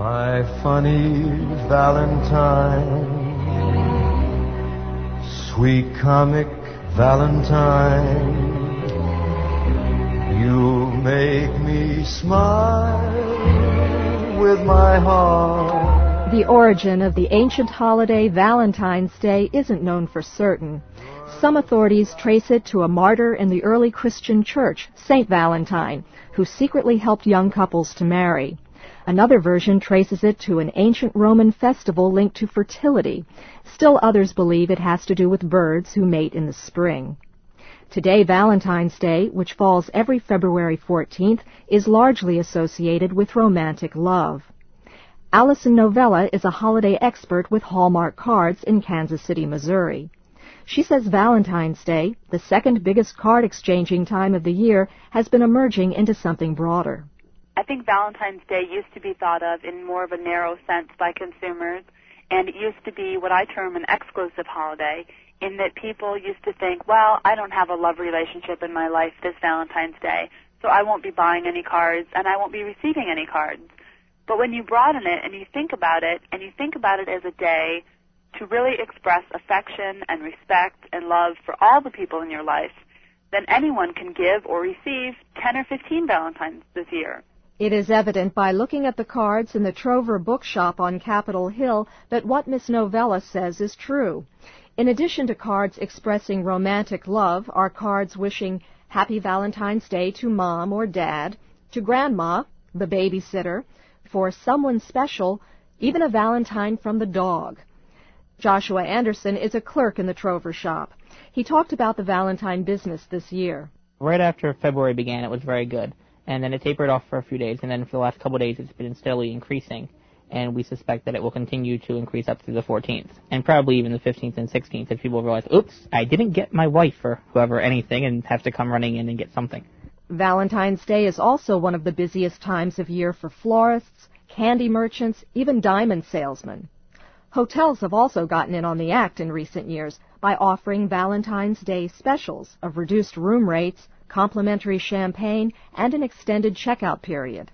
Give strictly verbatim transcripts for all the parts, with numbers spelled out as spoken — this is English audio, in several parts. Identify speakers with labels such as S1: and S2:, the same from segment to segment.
S1: My funny Valentine, sweet comic Valentine, you make me smile with my heart.
S2: The origin of the ancient holiday Valentine's Day isn't known for certain. Some authorities trace it to a martyr in the early Christian church, Saint Valentine, who secretly helped young couples to marry. Another version traces it to an ancient Roman festival linked to fertility. Still others believe it has to do with birds who mate in the spring. Today, Valentine's Day, which falls every February fourteenth, is largely associated with romantic love. Allison Novella is a holiday expert with Hallmark Cards in Kansas City, Missouri. She says Valentine's Day, the second biggest card exchanging time of the year, has been emerging into something broader.
S3: I think Valentine's Day used to be thought of in more of a narrow sense by consumers, and it used to be what I term an exclusive holiday, in that people used to think, well, I don't have a love relationship in my life this Valentine's Day, so I won't be buying any cards and I won't be receiving any cards. But when you broaden it and you think about it, and you think about it as a day to really express affection and respect and love for all the people in your life, then anyone can give or receive ten or fifteen Valentines this year.
S2: It is evident by looking at the cards in the Trover Bookshop on Capitol Hill that what Miss Novella says is true. In addition to cards expressing romantic love are cards wishing Happy Valentine's Day to Mom or Dad, to Grandma, the babysitter, for someone special, even a Valentine from the dog. Joshua Anderson is a clerk in the Trover shop. He talked about the Valentine business this year.
S4: Right after February began, it was very good. And then it tapered off for a few days, and then for the last couple of days it's been steadily increasing, and we suspect that it will continue to increase up through the fourteenth, and probably even the fifteenth and sixteenth if people realize, oops, I didn't get my wife or whoever anything, and have to come running in and get something.
S2: Valentine's Day is also one of the busiest times of year for florists, candy merchants, even diamond salesmen. Hotels have also gotten in on the act in recent years by offering Valentine's Day specials of reduced room rates, complimentary champagne, and an extended checkout period.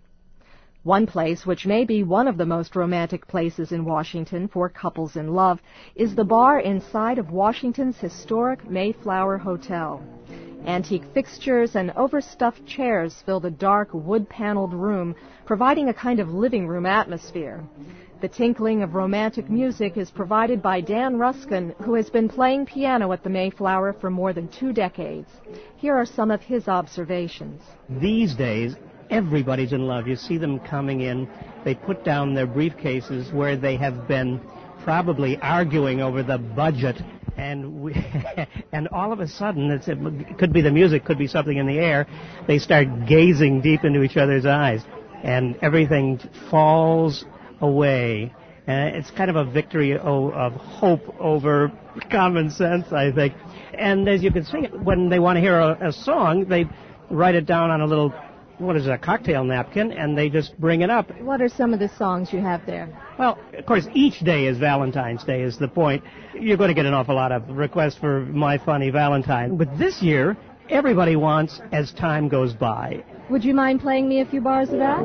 S2: One place, which may be one of the most romantic places in Washington for couples in love, is the bar inside of Washington's historic Mayflower Hotel. Antique fixtures and overstuffed chairs fill the dark, wood-paneled room, providing a kind of living room atmosphere. The tinkling of romantic music is provided by Dan Ruskin, who has been playing piano at the Mayflower for more than two decades. Here are some of his observations.
S5: These days, everybody's in love. You see them coming in. They put down their briefcases where they have been probably arguing over the budget, and we, and all of a sudden, it's, it could be the music, could be something in the air, they start gazing deep into each other's eyes, and everything falls away. Uh, it's kind of a victory o- of hope over common sense, I think. And as you can see, when they want to hear a, a song, they write it down on a little, what is it, a cocktail napkin, and they just bring it up.
S2: What are some of the songs you have there?
S5: Well, of course, each day is Valentine's Day is the point. You're going to get an awful lot of requests for My Funny Valentine. But this year, everybody wants As Time Goes By.
S2: Would you mind playing me a few bars of that?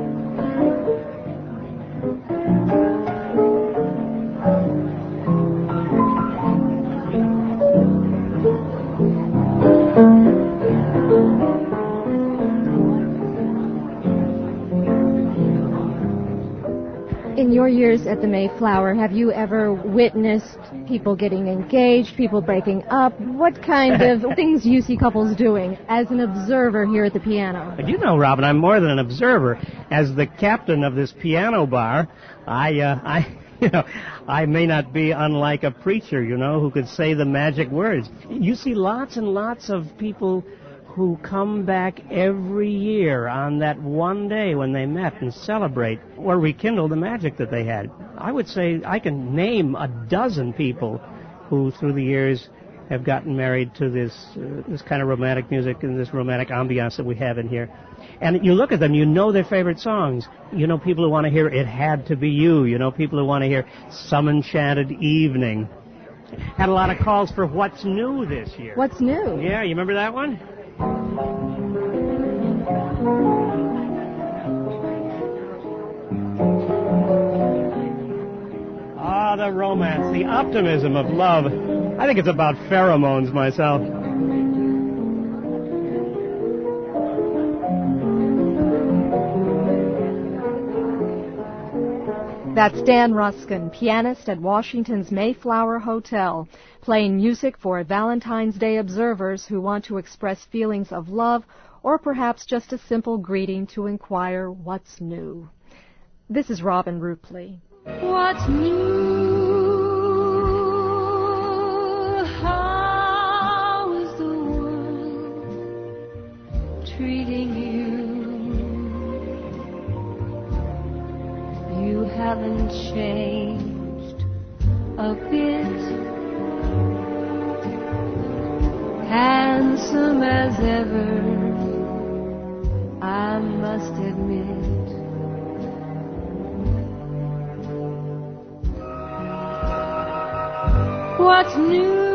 S2: In your years at the Mayflower, have you ever witnessed people getting engaged, people breaking up? What kind of things do you see couples doing as an observer here at the piano?
S5: You know, Robin, I'm more than an observer. As the captain of this piano bar, I, uh, I, you know, I may not be unlike a preacher, you know, who could say the magic words. You see lots and lots of people who come back every year on that one day when they met and celebrate or rekindle the magic that they had. I would say I can name a dozen people who through the years have gotten married to this uh, this kind of romantic music and this romantic ambiance that we have in here. And you look at them, you know their favorite songs. You know people who want to hear It Had to Be You. You know people who want to hear Some Enchanted Evening. Had a lot of calls for What's New this year.
S2: What's New?
S5: Yeah, you remember that one? the optimism of love. I think it's about pheromones myself.
S2: That's Dan Ruskin, pianist at Washington's Mayflower Hotel, playing music for Valentine's Day observers who want to express feelings of love or perhaps just a simple greeting to inquire what's new. This is Robin Rupley.
S6: What's new? How is the world treating you? You haven't changed a bit. Handsome as ever, I must admit. What's new?